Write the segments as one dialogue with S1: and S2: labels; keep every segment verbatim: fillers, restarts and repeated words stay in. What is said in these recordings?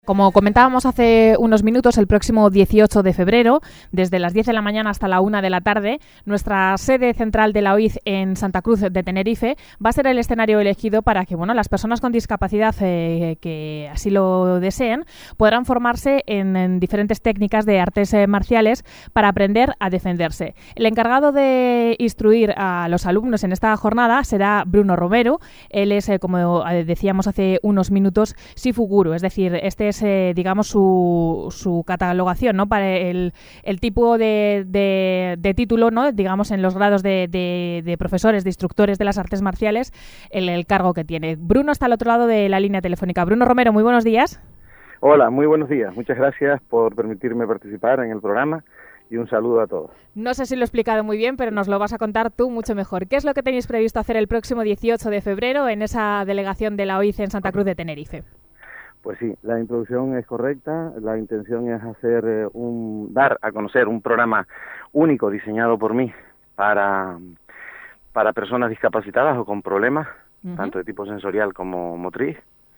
S1: Como comentábamos hace unos minutos, el próximo dieciocho de febrero, desde las diez de la mañana hasta la una de la tarde, nuestra sede central de la O I C en Santa Cruz de Tenerife va a ser el escenario elegido para que bueno, las personas con discapacidad eh, que así lo deseen podrán formarse en, en diferentes técnicas de artes eh, marciales para aprender a defenderse. El encargado de instruir a los alumnos en esta jornada será Bruno Romero. Él es, eh, como decíamos hace unos minutos, Shifu Guru, es decir, este es, eh, digamos, su, su catalogación, ¿no? Para el, el tipo de, de, de título, ¿no? Digamos, en los grados de, de, de profesores, de instructores de las artes marciales, el, el cargo que tiene. Bruno está al otro lado de la línea telefónica. Bruno Romero, muy buenos días.
S2: Hola, muy buenos días. Muchas gracias por permitirme participar en el programa y un saludo a todos.
S1: No sé si lo he explicado muy bien, pero nos lo vas a contar tú mucho mejor. ¿Qué es lo que tenéis previsto hacer el próximo dieciocho de febrero en esa delegación de la O I C en Santa Cruz de Tenerife?
S2: Pues sí, la introducción es correcta. La intención es hacer eh, un dar a conocer un programa único diseñado por mí para, para personas discapacitadas o con problemas, uh-huh. tanto de tipo sensorial como motriz,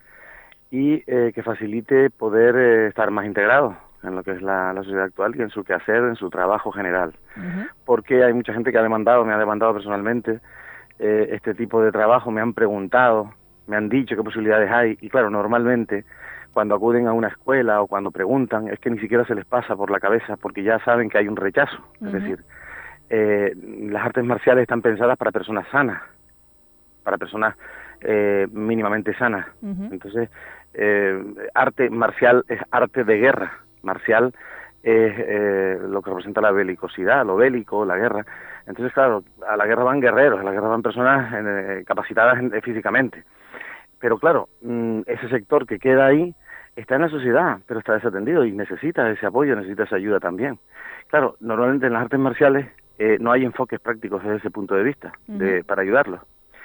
S2: y eh, que facilite poder eh, estar más integrados en lo que es la, la sociedad actual y en su quehacer, en su trabajo general. Uh-huh. Porque hay mucha gente que ha demandado, me ha demandado personalmente eh, este tipo de trabajo, me han preguntado, me han dicho qué posibilidades hay, y claro, normalmente cuando acuden a una escuela o cuando preguntan, es que ni siquiera se les pasa por la cabeza porque ya saben que hay un rechazo. Uh-huh. Es decir, eh, las artes marciales están pensadas para personas sanas, para personas eh, mínimamente sanas. Uh-huh. Entonces, eh, arte marcial es arte de guerra, marcial es eh, lo que representa la belicosidad, lo bélico, la guerra. Entonces, claro, a la guerra van guerreros, a la guerra van personas eh, capacitadas eh, físicamente. Pero claro, ese sector que queda ahí está en la sociedad, pero está desatendido y necesita ese apoyo, necesita esa ayuda también. Claro, normalmente en las artes marciales eh, no hay enfoques prácticos desde ese punto de vista, uh-huh. de, para ayudarlos.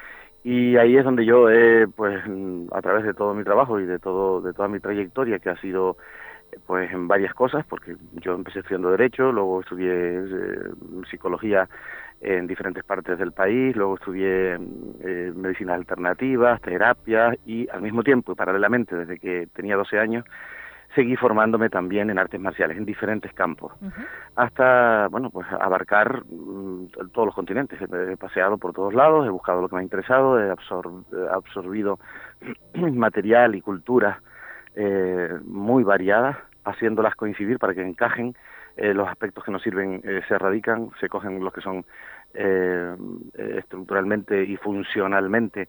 S2: Y ahí es donde yo, eh, pues, a través de todo mi trabajo y de todo de toda mi trayectoria, que ha sido pues en varias cosas, porque yo empecé estudiando Derecho, luego estudié eh, Psicología en diferentes partes del país, luego estudié eh, Medicinas Alternativas, terapias, y al mismo tiempo, y paralelamente, desde que tenía doce años, seguí formándome también en artes marciales, en diferentes campos, uh-huh. hasta, bueno, pues abarcar mm, todos los continentes. He paseado por todos lados, he buscado lo que me ha interesado, he absor- absorbido material y cultura Eh, muy variadas, haciéndolas coincidir para que encajen. Eh, los aspectos que nos sirven eh, se erradican, se cogen los que son eh, estructuralmente y funcionalmente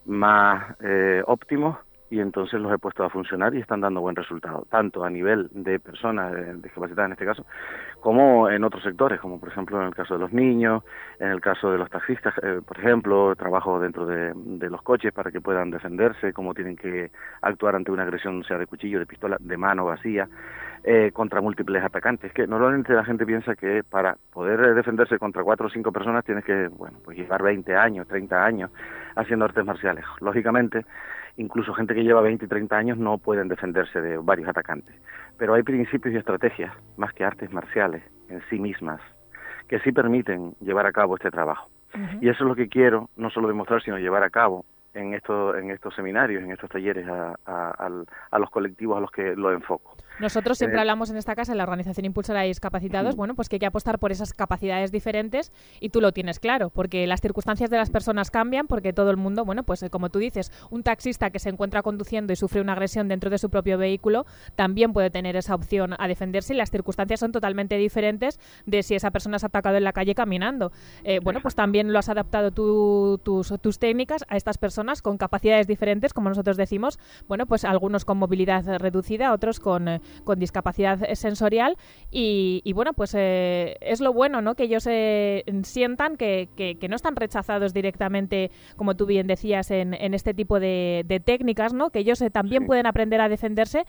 S2: más eh, óptimos, y entonces los he puesto a funcionar y están dando buen resultado, tanto a nivel de personas eh, discapacitadas en este caso, como en otros sectores, como por ejemplo en el caso de los niños, en el caso de los taxistas, eh, por ejemplo, trabajo dentro de, de los coches para que puedan defenderse, cómo tienen que actuar ante una agresión, sea de cuchillo, de pistola, de mano vacía, eh, contra múltiples atacantes, que normalmente la gente piensa que para poder defenderse contra cuatro o cinco personas tienes que, bueno, pues llevar veinte años, treinta años haciendo artes marciales. Lógicamente, incluso gente que lleva veinte y treinta años no pueden defenderse de varios atacantes. Pero hay principios y estrategias, más que artes marciales en sí mismas, que sí permiten llevar a cabo este trabajo. Uh-huh. Y eso es lo que quiero, no solo demostrar, sino llevar a cabo en, esto, en estos seminarios, en estos talleres, a, a, a, a los colectivos a los que lo enfoco.
S1: Nosotros siempre eh, hablamos en esta casa, en la Organización Impulsora de Discapacitados, uh-huh. bueno, pues que hay que apostar por esas capacidades diferentes, y tú lo tienes claro, porque las circunstancias de las personas cambian, porque todo el mundo, bueno, pues como tú dices, un taxista que se encuentra conduciendo y sufre una agresión dentro de su propio vehículo también puede tener esa opción a defenderse, y las circunstancias son totalmente diferentes de si esa persona se ha atacado en la calle caminando. Eh, bueno, pues también lo has adaptado tú, tus, tus técnicas a estas personas con capacidades diferentes, como nosotros decimos, bueno, pues algunos con movilidad reducida, otros con eh, con discapacidad sensorial, y, y bueno, pues eh, es lo bueno, ¿no? Que ellos eh, sientan que, que, que no están rechazados directamente, como tú bien decías, en, en este tipo de, de técnicas, ¿no? Que ellos eh, también sí. pueden aprender a defenderse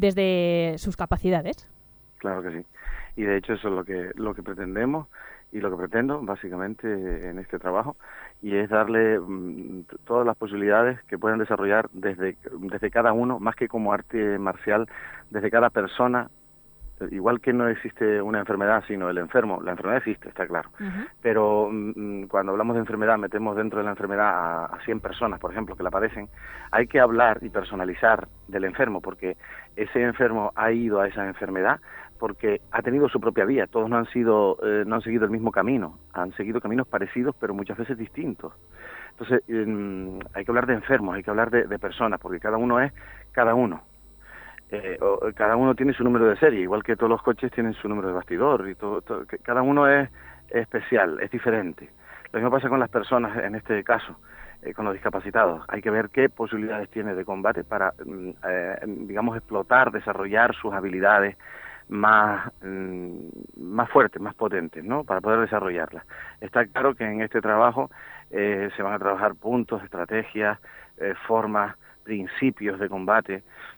S1: desde sus capacidades.
S2: Claro que sí. Y de hecho eso es lo que, lo que pretendemos y lo que pretendo básicamente en este trabajo, y es darle mm, todas las posibilidades que puedan desarrollar desde, desde cada uno, más que como arte marcial, desde cada persona igual que no existe una enfermedad sino el enfermo, la enfermedad existe, está claro, uh-huh. pero mm, cuando hablamos de enfermedad metemos dentro de la enfermedad a, a cien personas, por ejemplo, que la padecen, hay que hablar y personalizar del enfermo, porque ese enfermo ha ido a esa enfermedad porque ha tenido su propia vía, todos no han sido, eh, no han seguido el mismo camino, han seguido caminos parecidos pero muchas veces distintos. Entonces eh, hay que hablar de enfermos, hay que hablar de, de personas, porque cada uno es cada uno. Eh, o, cada uno tiene su número de serie, igual que todos los coches tienen su número de bastidor, y todo, todo, cada uno es, es especial, es diferente. Lo mismo pasa con las personas en este caso, eh, con los discapacitados. Hay que ver qué posibilidades tiene de combate para, eh, digamos, explotar, desarrollar sus habilidades más, más fuertes, más potentes, ¿no? Para poder desarrollarlas. Está claro que en este trabajo eh, se van a trabajar puntos, estrategias, eh, formas, principios de combate,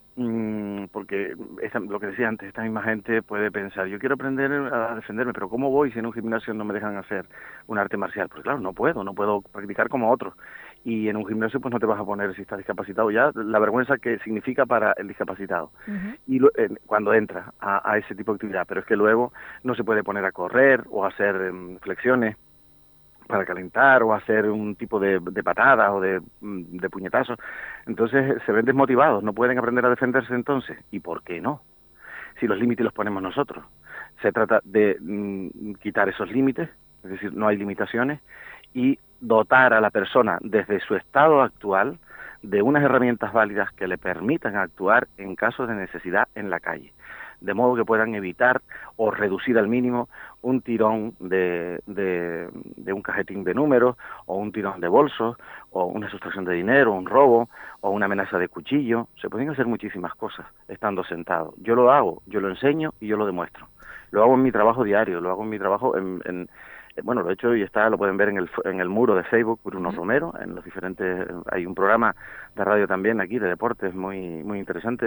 S2: porque esta, lo que decía antes, esta misma gente puede pensar, yo quiero aprender a defenderme, pero ¿cómo voy si en un gimnasio no me dejan hacer un arte marcial? Pues claro, no puedo, no puedo practicar como otros. Y en un gimnasio pues no te vas a poner si estás discapacitado ya, la vergüenza que significa para el discapacitado. Uh-huh. Y lo, eh, cuando entra a, a ese tipo de actividad, pero es que luego no se puede poner a correr o a hacer um, flexiones para calentar o hacer un tipo de, de patadas o de, de puñetazos. Entonces se ven desmotivados, no pueden aprender a defenderse entonces. ¿Y por qué no? Si los límites los ponemos nosotros. Se trata de mm, quitar esos límites, es decir, no hay limitaciones, y dotar a la persona desde su estado actual de unas herramientas válidas que le permitan actuar en casos de necesidad en la calle, de modo que puedan evitar o reducir al mínimo un tirón de, de, de un cajetín de números, o un tirón de bolsos, o una sustracción de dinero, un robo, o una amenaza de cuchillo. Se pueden hacer muchísimas cosas estando sentado. Yo lo hago, yo lo enseño y yo lo demuestro. Lo hago en mi trabajo diario, lo hago en mi trabajo en... en bueno, lo he hecho y está, lo pueden ver en el en el muro de Facebook, Bruno uh-huh. Romero, en los diferentes, hay un programa de radio también aquí de deportes muy muy interesante,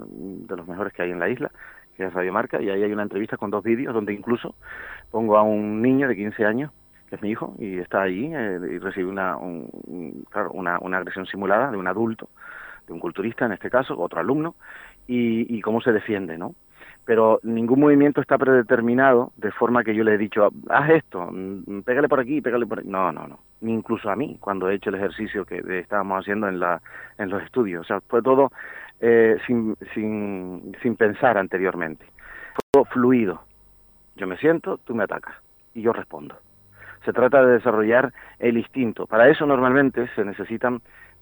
S2: de los mejores que hay en la isla, que es Radio Marca, y ahí hay una entrevista con dos vídeos donde incluso pongo a un niño de quince años, que es mi hijo, y está allí eh, y recibe una un, un, claro, una una agresión simulada de un adulto, de un culturista en este caso, otro alumno, y, y cómo se defiende, ¿no? Pero ningún movimiento está predeterminado de forma que yo le he dicho, haz esto, pégale por aquí, pégale por aquí. No, no, no. Ni incluso a mí, cuando he hecho el ejercicio que estábamos haciendo en la en los estudios. O sea, fue todo eh, sin, sin, sin pensar anteriormente. Fue todo fluido. Yo me siento, tú me atacas y yo respondo. Se trata de desarrollar el instinto. Para eso normalmente se necesitan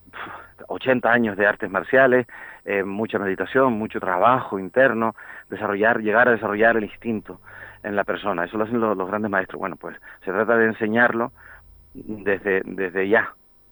S2: ochenta años de artes marciales, eh, mucha meditación, mucho trabajo interno, desarrollar, llegar a desarrollar el instinto en la persona. Eso lo hacen los, los grandes maestros. Bueno, pues se trata de enseñarlo desde, desde ya.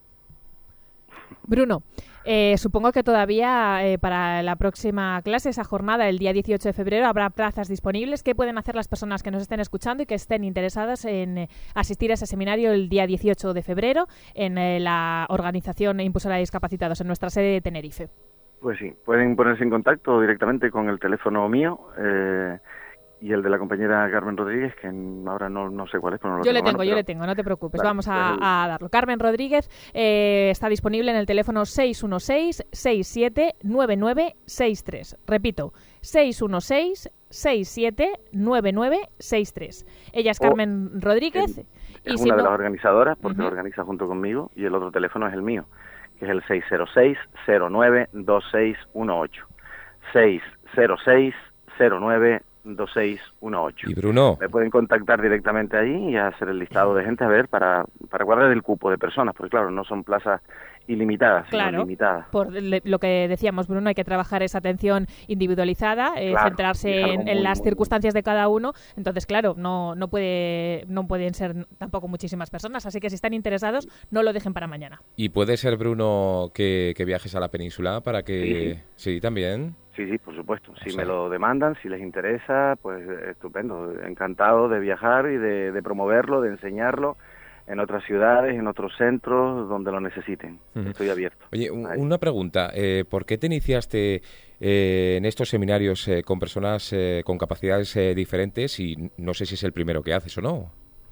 S1: Bruno, eh, supongo que todavía eh, para la próxima clase, esa jornada, el día dieciocho de febrero, habrá plazas disponibles. ¿Qué pueden hacer las personas que nos estén escuchando y que estén interesadas en eh, asistir a ese seminario el día dieciocho de febrero en eh, la organización Impulsora de Discapacitados en nuestra sede de Tenerife?
S2: Pues sí, pueden ponerse en contacto directamente con el teléfono mío eh, y el de la compañera Carmen Rodríguez, que ahora no, no sé cuál es, pero no lo
S1: Yo
S2: tengo
S1: le tengo,
S2: mano,
S1: yo
S2: pero...
S1: le tengo, no te preocupes,
S2: vale,
S1: vamos a,
S2: pues el...
S1: a darlo. Carmen Rodríguez eh, está disponible en el teléfono seis uno seis, seis siete nueve nueve seis tres. Repito, seis uno seis, seis siete nueve nueve seis tres. Ella es Carmen oh, Rodríguez.
S2: El,
S1: y
S2: es
S1: si
S2: una
S1: no...
S2: de las organizadoras, porque
S1: uh-huh.
S2: lo organiza junto conmigo, y el otro teléfono es el mío, que es el seis cero seis, cero nueve dos seis uno ocho. seis cero seis, cero nueve dos seis uno ocho.
S3: Y Bruno,
S2: me pueden contactar directamente ahí y hacer el listado de gente a ver para, para guardar el cupo de personas, porque claro, no son plazas ilimitadas,
S1: claro,
S2: sino limitadas.
S1: Por lo que decíamos, Bruno, hay que trabajar esa atención individualizada, eh,
S2: claro,
S1: centrarse en, muy, en las muy, circunstancias muy... de cada uno. Entonces, claro, no no puede no pueden ser tampoco muchísimas personas, así que si están interesados, no lo dejen para mañana.
S3: ¿Y puede ser, Bruno, que, que viajes a la península para que...
S2: Sí,
S3: sí también...
S2: Sí, sí, por supuesto. Si o sea, me lo demandan, si les interesa, pues estupendo. Encantado de viajar y de, de promoverlo, de enseñarlo en otras ciudades, en otros centros, donde lo necesiten. Uh-huh. Estoy abierto.
S3: Oye, Ahí. una pregunta. Eh, ¿Por qué te iniciaste eh, en estos seminarios eh, con personas eh, con capacidades eh, diferentes? Y no sé si es el primero que haces o no.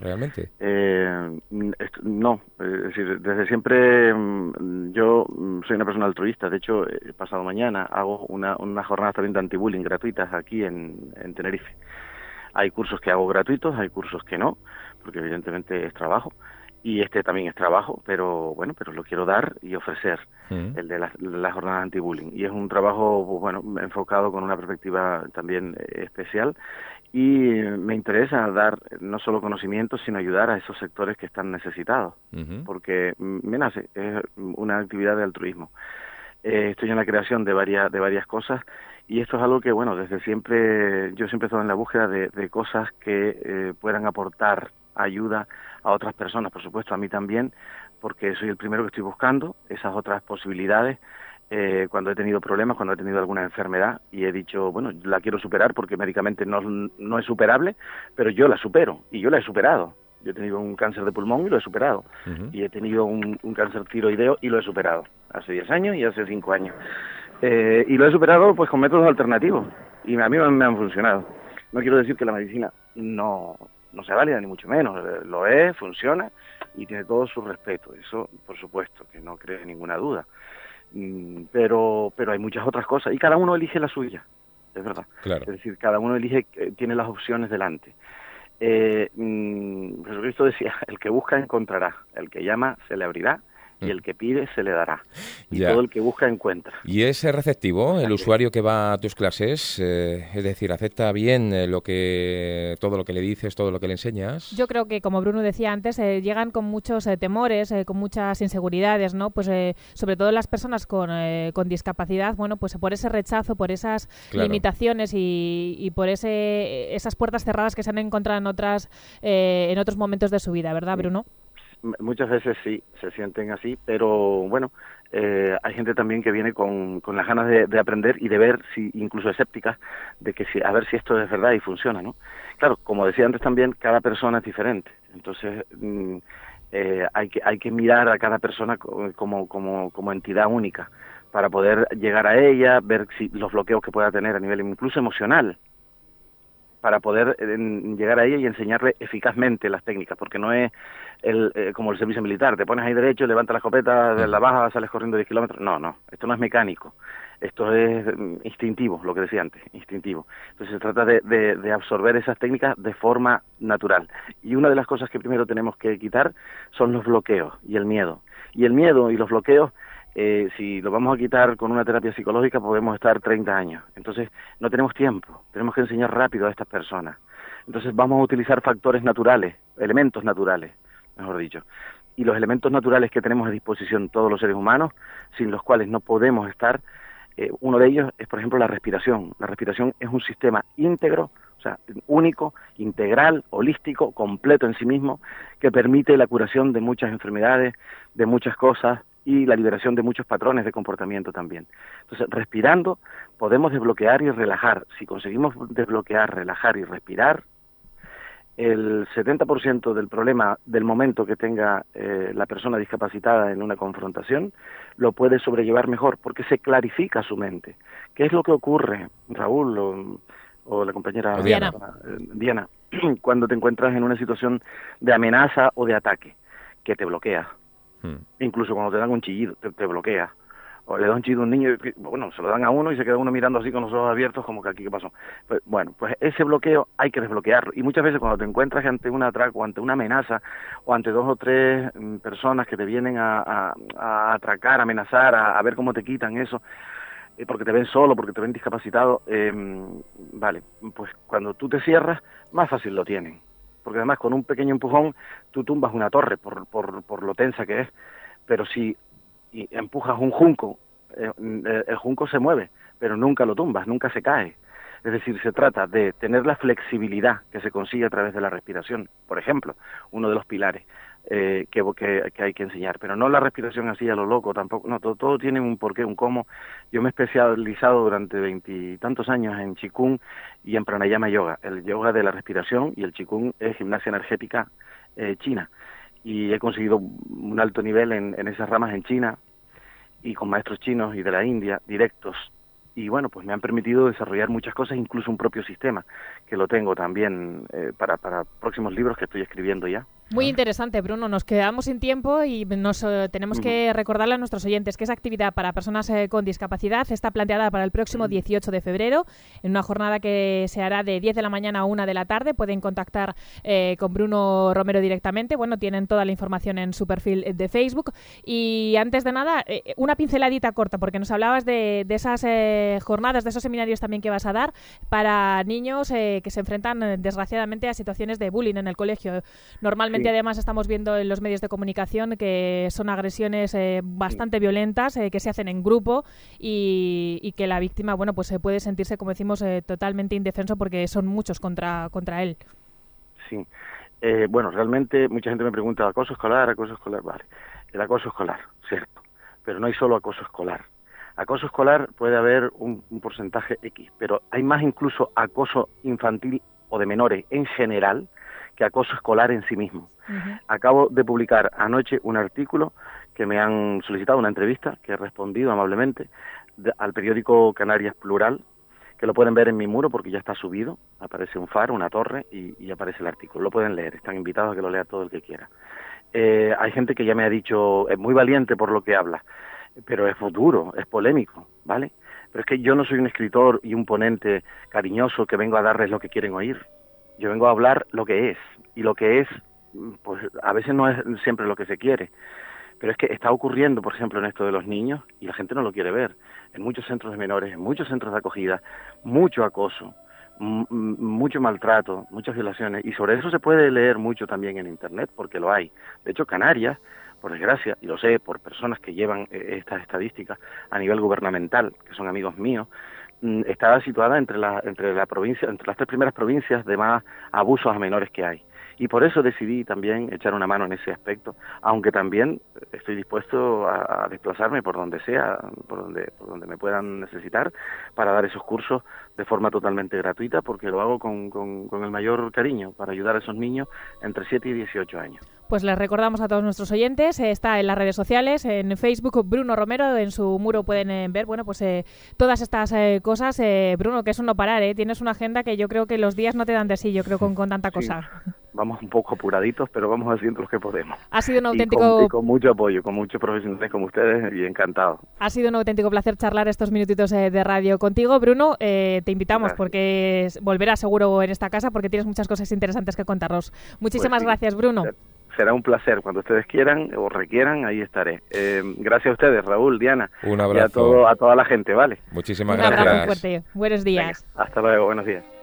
S3: realmente.
S2: Eh, no, es decir, desde siempre yo soy una persona altruista. De hecho, el pasado mañana hago una, una jornada también de anti-bullying gratuitas aquí en, en Tenerife. Hay cursos que hago gratuitos, hay cursos que no, porque evidentemente es trabajo. Y este también es trabajo, pero bueno, pero lo quiero dar y ofrecer, mm. el de la, la jornada anti-bullying. Y es un trabajo, bueno, enfocado con una perspectiva también especial. Y me interesa dar no solo conocimientos, sino ayudar a esos sectores que están necesitados, uh-huh. porque me nace, es una actividad de altruismo. Eh, estoy en la creación de varias de varias cosas, y esto es algo que, bueno, desde siempre, yo siempre he estado en la búsqueda de, de cosas que eh, puedan aportar ayuda a otras personas, por supuesto a mí también, porque soy el primero que estoy buscando esas otras posibilidades. Eh, cuando he tenido problemas, cuando he tenido alguna enfermedad y he dicho, bueno, la quiero superar porque médicamente no, no es superable, pero yo la supero y yo la he superado. Yo he tenido un cáncer de pulmón y lo he superado. Uh-huh. Y he tenido un, un cáncer tiroideo y lo he superado. Hace diez años y hace cinco años. Eh, y lo he superado pues con métodos alternativos y a mí me han funcionado. No quiero decir que la medicina no, no sea válida, ni mucho menos. Lo es, funciona y tiene todo su respeto. Eso, por supuesto, que no cree ninguna duda. Pero pero hay muchas otras cosas y cada uno elige la suya, es verdad.
S3: Claro.
S2: Es decir, cada uno elige, tiene las opciones delante. Eh, Jesucristo decía, el que busca encontrará, el que llama se le abrirá y el que pide se le dará. Y ya. Todo el que busca encuentra.
S3: ¿Y es receptivo el usuario que va a tus clases? Eh, es decir, ¿acepta bien lo que todo lo que le dices, todo lo que le enseñas?
S1: Yo creo que, como Bruno decía antes, eh, llegan con muchos eh, temores, eh, con muchas inseguridades, ¿no? Pues eh, sobre todo las personas con, eh, con discapacidad, bueno, pues por ese rechazo, por esas claro. limitaciones y, y por ese esas puertas cerradas que se han encontrado en otras eh, en otros momentos de su vida, ¿verdad, Bruno?
S2: Muchas veces sí, se sienten así, pero bueno, eh, hay gente también que viene con, con las ganas de, de aprender y de ver, si incluso escépticas, de que si, a ver si esto es verdad y funciona, ¿no? Claro, como decía antes también, cada persona es diferente, entonces mm, eh, hay que hay que mirar a cada persona como como como entidad única para poder llegar a ella, ver si los bloqueos que pueda tener a nivel incluso emocional, para poder eh, llegar a ella y enseñarle eficazmente las técnicas, porque no es el eh, como el servicio militar, te pones ahí derecho, levantas la escopeta, de la baja, sales corriendo diez kilómetros, no, no, esto no es mecánico, esto es instintivo, lo que decía antes, instintivo. Entonces se trata de, de, de absorber esas técnicas de forma natural, y una de las cosas que primero tenemos que quitar son los bloqueos y el miedo, y el miedo y los bloqueos, Eh, si lo vamos a quitar con una terapia psicológica podemos estar treinta años, entonces no tenemos tiempo, tenemos que enseñar rápido a estas personas, entonces vamos a utilizar factores naturales, elementos naturales, mejor dicho, y los elementos naturales que tenemos a disposición todos los seres humanos, sin los cuales no podemos estar, eh, uno de ellos es por ejemplo la respiración. La respiración es un sistema íntegro, o sea, único, integral, holístico, completo en sí mismo, que permite la curación de muchas enfermedades, de muchas cosas, y la liberación de muchos patrones de comportamiento también. Entonces, respirando podemos desbloquear y relajar. Si conseguimos desbloquear, relajar y respirar, el setenta por ciento del problema del momento que tenga eh, la persona discapacitada en una confrontación lo puede sobrellevar mejor, porque se clarifica su mente. ¿Qué es lo que ocurre, Raúl o, o la compañera
S1: Diana.
S2: Eh, Diana, cuando te encuentras en una situación de amenaza o de ataque, que te bloquea? Hmm. Incluso cuando te dan un chillido, te, te bloquea. O le da un chillido a un niño, bueno, se lo dan a uno y se queda uno mirando así con los ojos abiertos como que aquí, ¿qué pasó? Pues, bueno, pues ese bloqueo hay que desbloquearlo. Y muchas veces cuando te encuentras ante un atraco, ante una amenaza, o ante dos o tres mm, personas que te vienen a, a, a atracar, a amenazar, a, a ver cómo te quitan eso, eh, porque te ven solo, porque te ven discapacitado, eh, vale, pues cuando tú te cierras, más fácil lo tienen. Porque además con un pequeño empujón tú tumbas una torre por, por, por lo tensa que es, pero si y empujas un junco, eh, el junco se mueve, pero nunca lo tumbas, nunca se cae. Es decir, se trata de tener la flexibilidad que se consigue a través de la respiración, por ejemplo, uno de los pilares eh, que, que, que hay que enseñar, pero no la respiración así a lo loco tampoco, no, todo, todo tiene un porqué, un cómo. Yo me he especializado durante veintitantos años en Qigong y en Pranayama Yoga, el yoga de la respiración, y el Qigong es gimnasia energética eh, china, y he conseguido un alto nivel en, en esas ramas en China, y con maestros chinos y de la India, directos, y bueno, pues me han permitido desarrollar muchas cosas, incluso un propio sistema, que lo tengo también eh, para, para próximos libros que estoy escribiendo ya.
S1: Muy interesante, Bruno. Nos quedamos sin tiempo y nos eh, tenemos uh-huh. que recordarle a nuestros oyentes que esa actividad para personas eh, con discapacidad está planteada para el próximo dieciocho de febrero, en una jornada que se hará de diez de la mañana a una de la tarde. Pueden contactar eh, con Bruno Romero directamente. Bueno, tienen toda la información en su perfil de Facebook. Y antes de nada, eh, una pinceladita corta, porque nos hablabas de, de esas eh, jornadas, de esos seminarios también que vas a dar para niños eh, que se enfrentan, eh, desgraciadamente, a situaciones de bullying en el colegio. Normalmente, sí. Además, estamos viendo en los medios de comunicación que son agresiones eh, bastante sí. violentas, eh, que se hacen en grupo y, y que la víctima, bueno, pues se puede sentirse, como decimos, eh, totalmente indefenso porque son muchos contra, contra él.
S2: Sí. Eh, bueno, realmente mucha gente me pregunta, acoso escolar, acoso escolar, vale. El acoso escolar, cierto, pero no hay solo acoso escolar. Acoso escolar puede haber un, un porcentaje X, pero hay más incluso acoso infantil o de menores en general que acoso escolar en sí mismo. Uh-huh. Acabo de publicar anoche un artículo que me han solicitado, una entrevista que he respondido amablemente de, al periódico Canarias Plural, que lo pueden ver en mi muro porque ya está subido, aparece un faro, una torre y, y aparece el artículo, lo pueden leer, están invitados a que lo lea todo el que quiera. Eh, hay gente que ya me ha dicho, es muy valiente por lo que habla, pero es duro, es polémico, ¿vale? Pero es que yo no soy un escritor y un ponente cariñoso que vengo a darles lo que quieren oír. Yo vengo a hablar lo que es, y lo que es, pues a veces no es siempre lo que se quiere, pero es que está ocurriendo, por ejemplo, en esto de los niños, y la gente no lo quiere ver, en muchos centros de menores, en muchos centros de acogida, mucho acoso, m- mucho maltrato, muchas violaciones, y sobre eso se puede leer mucho también en Internet, porque lo hay. De hecho, Canarias, por desgracia, y lo sé por personas que llevan eh, estas estadísticas a nivel gubernamental, que son amigos míos, está situada entre la, entre la provincia, entre las tres primeras provincias de más abusos a menores que hay. Y por eso decidí también echar una mano en ese aspecto, aunque también estoy dispuesto a, a desplazarme por donde sea, por donde, por donde me puedan necesitar, para dar esos cursos de forma totalmente gratuita, porque lo hago con, con, con el mayor cariño, para ayudar a esos niños entre siete y dieciocho años.
S1: Pues les recordamos a todos nuestros oyentes, eh, está en las redes sociales, en Facebook, Bruno Romero, en su muro pueden eh, ver, bueno, pues eh, todas estas eh, cosas. Eh, Bruno, que es un no parar, ¿eh? Tienes una agenda que yo creo que los días no te dan de sí, yo creo, con, con tanta
S2: sí.
S1: cosa.
S2: Vamos un poco apuraditos, pero vamos haciendo lo que podemos.
S1: Ha sido un auténtico...
S2: Y con, y con mucho apoyo, con muchos profesionales como ustedes, y encantado.
S1: Ha sido un auténtico placer charlar estos minutitos eh, de radio contigo, Bruno. Eh, te invitamos gracias. Porque volverás seguro en esta casa porque tienes muchas cosas interesantes que contarnos. Muchísimas pues sí. gracias, Bruno.
S2: Será un placer. Cuando ustedes quieran o requieran, ahí estaré. Eh, gracias a ustedes, Raúl, Diana.
S3: Un abrazo.
S2: Y a, todo, a toda la gente, ¿vale?
S3: Muchísimas
S1: un
S3: gracias.
S1: Un abrazo fuerte. Buenos días.
S2: Venga, hasta luego, buenos días.